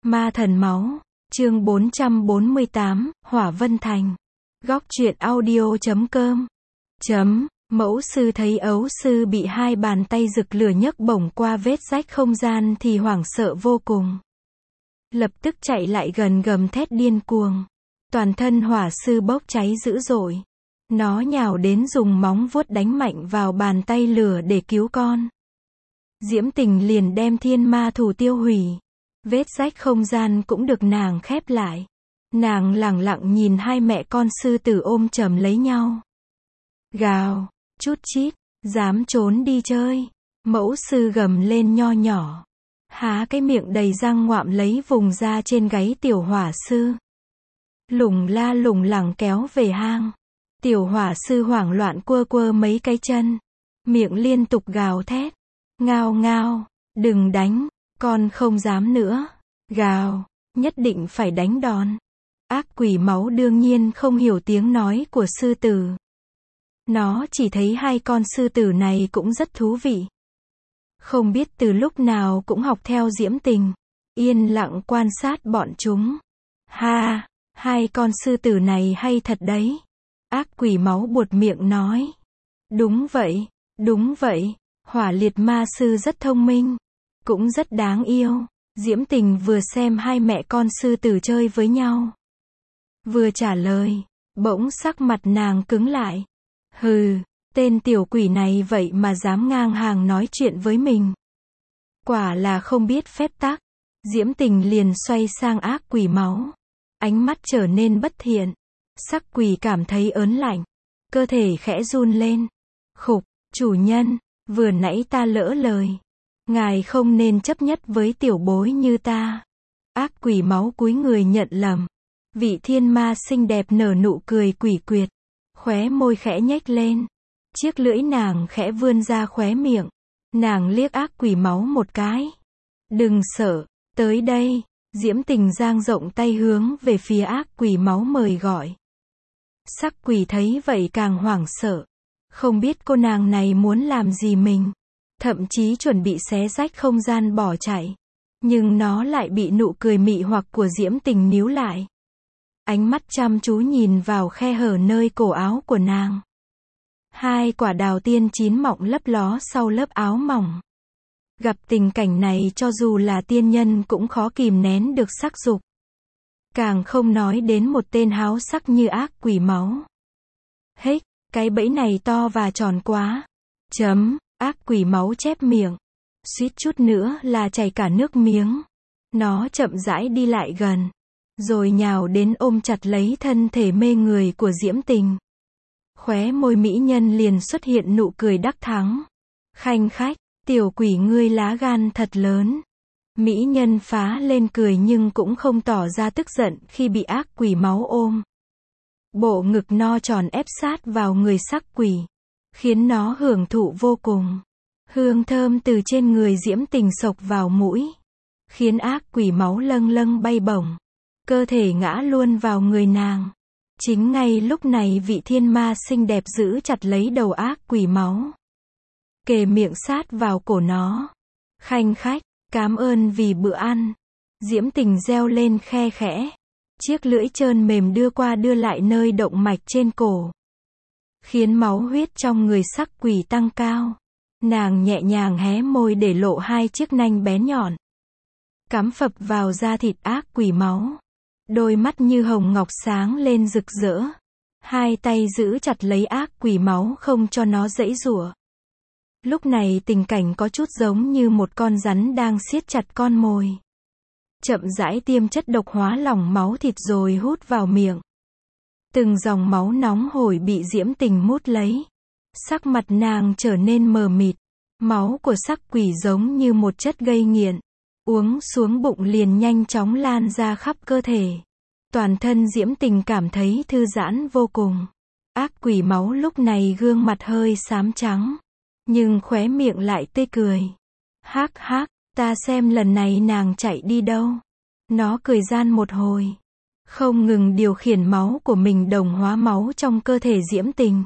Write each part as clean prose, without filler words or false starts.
Ma thần máu, chương 448, Hỏa Vân Thành. Góc truyện audio.com. Mẫu sư thấy ấu sư bị hai bàn tay rực lửa nhấc bổng qua vết rách không gian thì hoảng sợ vô cùng. Lập tức chạy lại gần gầm thét điên cuồng. Toàn thân hỏa sư bốc cháy dữ dội. Nó nhào đến dùng móng vuốt đánh mạnh vào bàn tay lửa để cứu con. Diễm Tình liền đem thiên ma thủ tiêu hủy. Vết rách không gian cũng được nàng khép lại. Nàng lẳng lặng nhìn hai mẹ con sư tử ôm chầm lấy nhau. Gào, chút chít, dám trốn đi chơi. Mẫu sư gầm lên nho nhỏ. Há cái miệng đầy răng ngoạm lấy vùng da trên gáy tiểu hỏa sư. Lủng la lủng lẳng kéo về hang. Tiểu hỏa sư hoảng loạn quơ quơ mấy cái chân. Miệng liên tục gào thét. Ngao ngao, đừng đánh, con không dám nữa. Gào, nhất định phải đánh đòn. Ác quỷ máu đương nhiên không hiểu tiếng nói của sư tử. Nó chỉ thấy hai con sư tử này cũng rất thú vị. Không biết từ lúc nào cũng học theo Diễm Tình. Yên lặng quan sát bọn chúng. Ha, hai con sư tử này hay thật đấy. Ác quỷ máu buột miệng nói. Đúng vậy, hỏa liệt ma sư rất thông minh. Cũng rất đáng yêu. Diễm Tình vừa xem hai mẹ con sư tử chơi với nhau. Vừa trả lời, bỗng sắc mặt nàng cứng lại. Hừ, tên tiểu quỷ này vậy mà dám ngang hàng nói chuyện với mình. Quả là không biết phép tắc. Diễm Tình liền xoay sang ác quỷ máu. Ánh mắt trở nên bất thiện. Sắc quỷ cảm thấy ớn lạnh. Cơ thể khẽ run lên. Khục, chủ nhân, vừa nãy ta lỡ lời. Ngài không nên chấp nhất với tiểu bối như ta. Ác quỷ máu cúi người nhận lầm. Vị thiên ma xinh đẹp nở nụ cười quỷ quyệt. Khóe môi khẽ nhếch lên. Chiếc lưỡi nàng khẽ vươn ra khóe miệng. Nàng liếc ác quỷ máu một cái. Đừng sợ, tới đây. Diễm Tình dang rộng tay hướng về phía ác quỷ máu mời gọi. Sắc quỷ thấy vậy càng hoảng sợ. Không biết cô nàng này muốn làm gì mình. Thậm chí chuẩn bị xé rách không gian bỏ chạy. Nhưng nó lại bị nụ cười mị hoặc của Diễm Tình níu lại. Ánh mắt chăm chú nhìn vào khe hở nơi cổ áo của nàng. Hai quả đào tiên chín mọng lấp ló sau lớp áo mỏng. Gặp tình cảnh này cho dù là tiên nhân cũng khó kìm nén được sắc dục. Càng không nói đến một tên háo sắc như ác quỷ máu. Hếch, cái bẫy này to và tròn quá. Ác quỷ máu chép miệng. Suýt chút nữa là chảy cả nước miếng. Nó chậm rãi đi lại gần. Rồi nhào đến ôm chặt lấy thân thể mê người của Diễm Tình. Khóe môi mỹ nhân liền xuất hiện nụ cười đắc thắng. Khanh khách, tiểu quỷ ngươi lá gan thật lớn. Mỹ nhân phá lên cười nhưng cũng không tỏ ra tức giận khi bị ác quỷ máu ôm. Bộ ngực no tròn ép sát vào người sắc quỷ. Khiến nó hưởng thụ vô cùng. Hương thơm từ trên người Diễm Tình xộc vào mũi. Khiến ác quỷ máu lâng lâng bay bổng. Cơ thể ngã luôn vào người nàng. Chính ngay lúc này vị thiên ma xinh đẹp giữ chặt lấy đầu ác quỷ máu. Kề miệng sát vào cổ nó. Khanh khách, cảm ơn vì bữa ăn. Diễm Tình reo lên khe khẽ. Chiếc lưỡi trơn mềm đưa qua đưa lại nơi động mạch trên cổ. Khiến máu huyết trong người sắc quỷ tăng cao. Nàng nhẹ nhàng hé môi để lộ hai chiếc nanh bén nhọn. Cắm phập vào da thịt ác quỷ máu. Đôi mắt như hồng ngọc sáng lên rực rỡ. Hai tay giữ chặt lấy ác quỷ máu không cho nó giãy giụa. Lúc này tình cảnh có chút giống như một con rắn đang siết chặt con mồi. Chậm rãi tiêm chất độc hóa lỏng máu thịt rồi hút vào miệng. Từng dòng máu nóng hổi bị Diễm Tình mút lấy. Sắc mặt nàng trở nên mờ mịt. Máu của sắc quỷ giống như một chất gây nghiện. Uống xuống bụng liền nhanh chóng lan ra khắp cơ thể. Toàn thân Diễm Tình cảm thấy thư giãn vô cùng. Ác quỷ máu lúc này gương mặt hơi xám trắng. Nhưng khóe miệng lại tươi cười. Hắc hắc, ta xem lần này nàng chạy đi đâu. Nó cười gian một hồi. Không ngừng điều khiển máu của mình đồng hóa máu trong cơ thể Diễm Tình.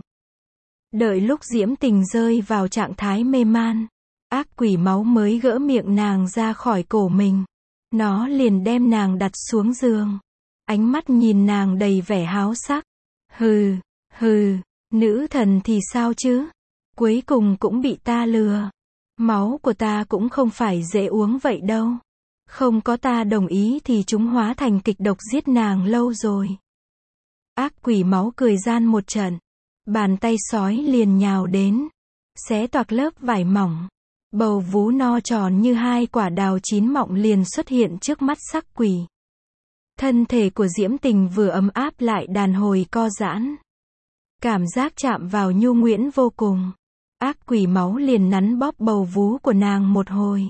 Đợi lúc Diễm Tình rơi vào trạng thái mê man. Ác quỷ máu mới gỡ miệng nàng ra khỏi cổ mình. Nó liền đem nàng đặt xuống giường. Ánh mắt nhìn nàng đầy vẻ háo sắc. Hừ, hừ, nữ thần thì sao chứ? Cuối cùng cũng bị ta lừa. Máu của ta cũng không phải dễ uống vậy đâu. Không có ta đồng ý thì chúng hóa thành kịch độc giết nàng lâu rồi. Ác quỷ máu cười gian một trận. Bàn tay sói liền nhào đến. Xé toạc lớp vải mỏng. Bầu vú no tròn như hai quả đào chín mọng liền xuất hiện trước mắt sắc quỷ. Thân thể của Diễm Tình vừa ấm áp lại đàn hồi co giãn. Cảm giác chạm vào nhu nhuyễn vô cùng. Ác quỷ máu liền nắn bóp bầu vú của nàng một hồi.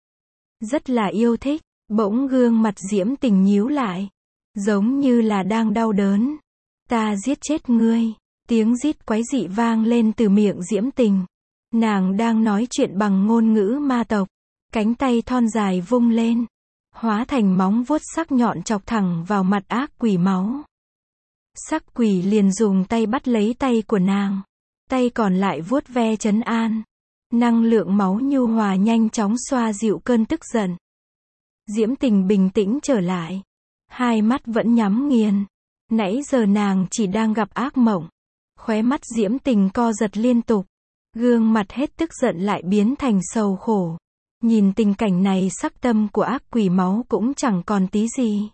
Rất là yêu thích, bỗng gương mặt Diễm Tình nhíu lại. Giống như là đang đau đớn. Ta giết chết ngươi. Tiếng rít quái dị vang lên từ miệng Diễm Tình. Nàng đang nói chuyện bằng ngôn ngữ ma tộc. Cánh tay thon dài vung lên. Hóa thành móng vuốt sắc nhọn chọc thẳng vào mặt ác quỷ máu. Sắc quỷ liền dùng tay bắt lấy tay của nàng. Tay còn lại vuốt ve trấn an. Năng lượng máu nhu hòa nhanh chóng xoa dịu cơn tức giận. Diễm Tình bình tĩnh trở lại. Hai mắt vẫn nhắm nghiền. Nãy giờ nàng chỉ đang gặp ác mộng. Khóe mắt Diễm Tình co giật liên tục. Gương mặt hết tức giận lại biến thành sầu khổ. Nhìn tình cảnh này sắc tâm của ác quỷ máu cũng chẳng còn tí gì.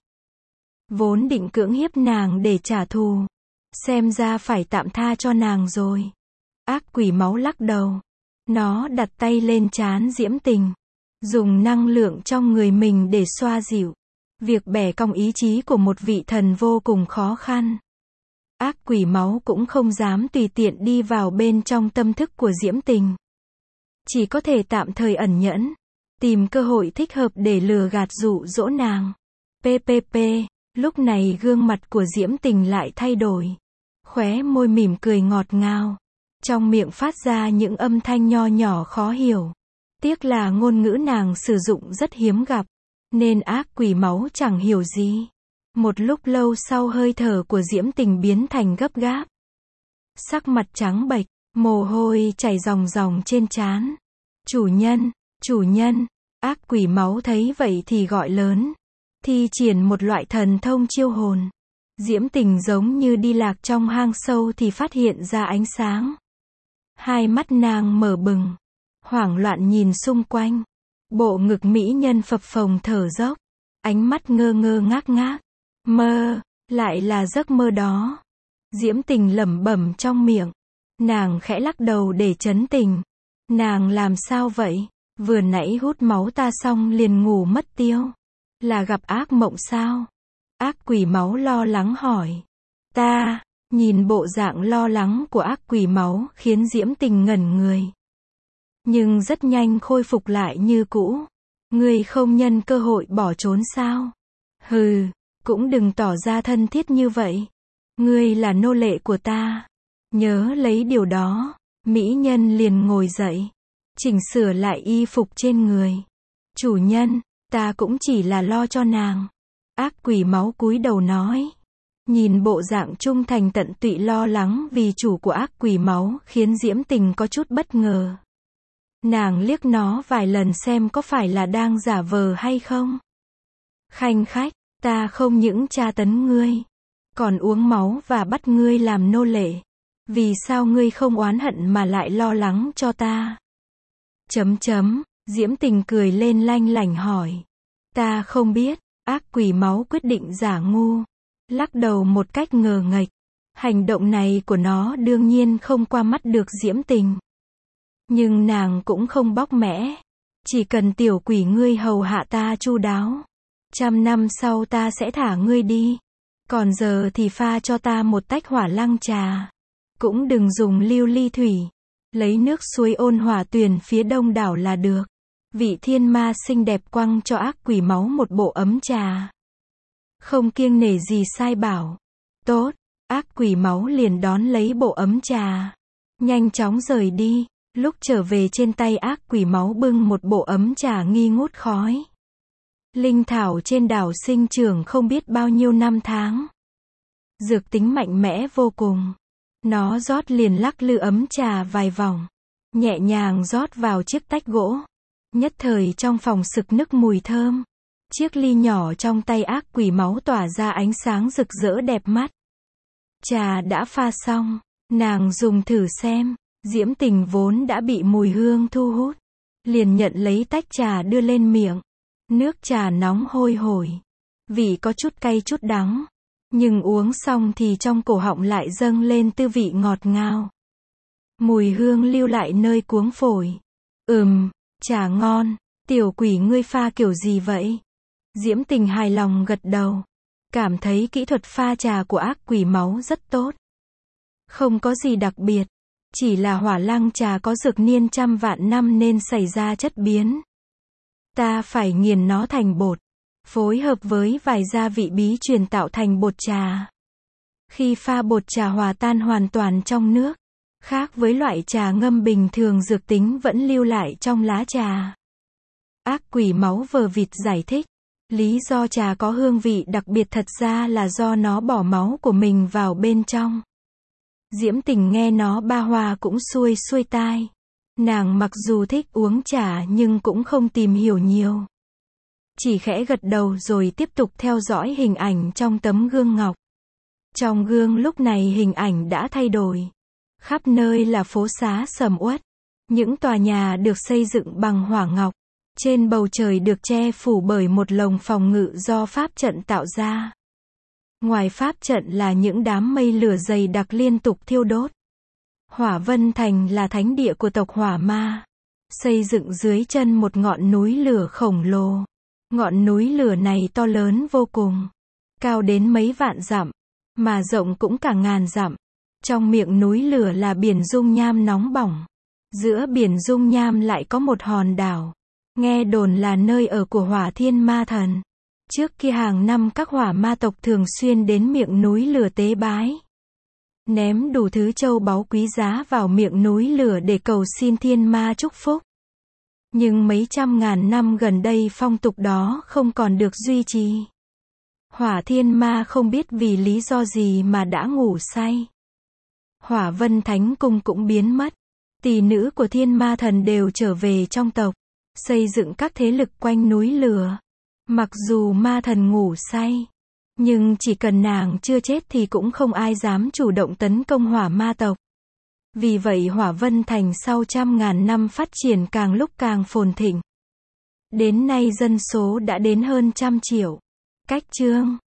Vốn định cưỡng hiếp nàng để trả thù. Xem ra phải tạm tha cho nàng rồi. Ác quỷ máu lắc đầu. Nó đặt tay lên trán Diễm Tình. Dùng năng lượng trong người mình để xoa dịu. Việc bẻ cong ý chí của một vị thần vô cùng khó khăn. Ác quỷ máu cũng không dám tùy tiện đi vào bên trong tâm thức của Diễm Tình. Chỉ có thể tạm thời ẩn nhẫn. Tìm cơ hội thích hợp để lừa gạt dụ dỗ nàng. PPP. Lúc này gương mặt của Diễm Tình lại thay đổi. Khóe môi mỉm cười ngọt ngào. Trong miệng phát ra những âm thanh nho nhỏ khó hiểu. Tiếc là ngôn ngữ nàng sử dụng rất hiếm gặp. Nên ác quỷ máu chẳng hiểu gì. Một lúc lâu sau hơi thở của Diễm Tình biến thành gấp gáp. Sắc mặt trắng bệch, mồ hôi chảy ròng ròng trên trán. Chủ nhân, ác quỷ máu thấy vậy thì gọi lớn. Thi triển một loại thần thông chiêu hồn. Diễm Tình giống như đi lạc trong hang sâu thì phát hiện ra ánh sáng. Hai mắt nàng mở bừng. Hoảng loạn nhìn xung quanh. Bộ ngực mỹ nhân phập phồng thở dốc. Ánh mắt ngơ ngơ ngác ngác. Mơ, lại là giấc mơ đó. Diễm Tình lẩm bẩm trong miệng. Nàng khẽ lắc đầu để trấn tĩnh. Nàng làm sao vậy? Vừa nãy hút máu ta xong liền ngủ mất tiêu. Là gặp ác mộng sao? Ác quỷ máu lo lắng hỏi. Ta, nhìn bộ dạng lo lắng của ác quỷ máu khiến Diễm Tình ngẩn người. Nhưng rất nhanh khôi phục lại như cũ. Ngươi không nhân cơ hội bỏ trốn sao? Hừ, cũng đừng tỏ ra thân thiết như vậy. Ngươi là nô lệ của ta. Nhớ lấy điều đó. Mỹ nhân liền ngồi dậy. Chỉnh sửa lại y phục trên người. Chủ nhân, ta cũng chỉ là lo cho nàng. Ác quỷ máu cúi đầu nói. Nhìn bộ dạng trung thành tận tụy lo lắng vì chủ của ác quỷ máu khiến Diễm Tình có chút bất ngờ. Nàng liếc nó vài lần xem có phải là đang giả vờ hay không. Khanh khách, ta không những tra tấn ngươi, còn uống máu và bắt ngươi làm nô lệ. Vì sao ngươi không oán hận mà lại lo lắng cho ta? Diễm Tình cười lên lanh lảnh hỏi. Ta không biết. Ác quỷ máu quyết định giả ngu. Lắc đầu một cách ngờ nghệch. Hành động này của nó đương nhiên không qua mắt được Diễm Tình. Nhưng nàng cũng không bóc mẽ. Chỉ cần tiểu quỷ ngươi hầu hạ ta chu đáo. 100 năm sau ta sẽ thả ngươi đi. Còn giờ thì pha cho ta một tách hỏa lăng trà. Cũng đừng dùng lưu ly thủy. Lấy nước suối ôn hòa tuyền phía đông đảo là được. Vị thiên ma xinh đẹp quăng cho ác quỷ máu một bộ ấm trà. Không kiêng nể gì sai bảo. Tốt, ác quỷ máu liền đón lấy bộ ấm trà. Nhanh chóng rời đi. Lúc trở về trên tay ác quỷ máu bưng một bộ ấm trà nghi ngút khói. Linh thảo trên đảo sinh trưởng không biết bao nhiêu năm tháng. Dược tính mạnh mẽ vô cùng. Nó rót liền lắc lư ấm trà vài vòng. Nhẹ nhàng rót vào chiếc tách gỗ. Nhất thời trong phòng sực nức mùi thơm. Chiếc ly nhỏ trong tay ác quỷ máu tỏa ra ánh sáng rực rỡ đẹp mắt. Trà đã pha xong, nàng dùng thử xem. Diễm Tình vốn đã bị mùi hương thu hút, liền nhận lấy tách trà đưa lên miệng. Nước trà nóng hôi hổi, vị có chút cay chút đắng, nhưng uống xong thì trong cổ họng lại dâng lên tư vị ngọt ngào. Mùi hương lưu lại nơi cuống phổi. Trà ngon, tiểu quỷ ngươi pha kiểu gì vậy? Diễm Tình hài lòng gật đầu, cảm thấy kỹ thuật pha trà của ác quỷ máu rất tốt. Không có gì đặc biệt, chỉ là hỏa lăng trà có dược niên trăm vạn năm nên xảy ra chất biến. Ta phải nghiền nó thành bột, phối hợp với vài gia vị bí truyền tạo thành bột trà. Khi pha bột trà hòa tan hoàn toàn trong nước, khác với loại trà ngâm bình thường dược tính vẫn lưu lại trong lá trà. Ác quỷ máu vờ vịt giải thích, lý do trà có hương vị đặc biệt thật ra là do nó bỏ máu của mình vào bên trong. Diễm Tình nghe nó ba hoa cũng xuôi xuôi tai. Nàng mặc dù thích uống trà nhưng cũng không tìm hiểu nhiều. Chỉ khẽ gật đầu rồi tiếp tục theo dõi hình ảnh trong tấm gương ngọc. Trong gương lúc này hình ảnh đã thay đổi. Khắp nơi là phố xá sầm uất. Những tòa nhà được xây dựng bằng hỏa ngọc. Trên bầu trời được che phủ bởi một lồng phòng ngự do pháp trận tạo ra. Ngoài pháp trận là những đám mây lửa dày đặc liên tục thiêu đốt. Hỏa Vân Thành là thánh địa của tộc Hỏa Ma. Xây dựng dưới chân một ngọn núi lửa khổng lồ. Ngọn núi lửa này to lớn vô cùng. Cao đến mấy vạn dặm. Mà rộng cũng cả ngàn dặm. Trong miệng núi lửa là biển dung nham nóng bỏng. Giữa biển dung nham lại có một hòn đảo. Nghe đồn là nơi ở của Hỏa Thiên Ma Thần. Trước kia hàng năm các hỏa ma tộc thường xuyên đến miệng núi lửa tế bái. Ném đủ thứ châu báu quý giá vào miệng núi lửa để cầu xin thiên ma chúc phúc. Nhưng mấy trăm ngàn năm gần đây phong tục đó không còn được duy trì. Hỏa Thiên Ma không biết vì lý do gì mà đã ngủ say. Hỏa Vân Thánh Cung cũng biến mất. Tỷ nữ của Thiên Ma Thần đều trở về trong tộc, xây dựng các thế lực quanh núi lửa. Mặc dù ma thần ngủ say, nhưng chỉ cần nàng chưa chết thì cũng không ai dám chủ động tấn công hỏa ma tộc. Vì vậy Hỏa Vân Thành sau trăm ngàn năm phát triển càng lúc càng phồn thịnh. Đến nay dân số đã đến hơn 100 triệu. Cách chương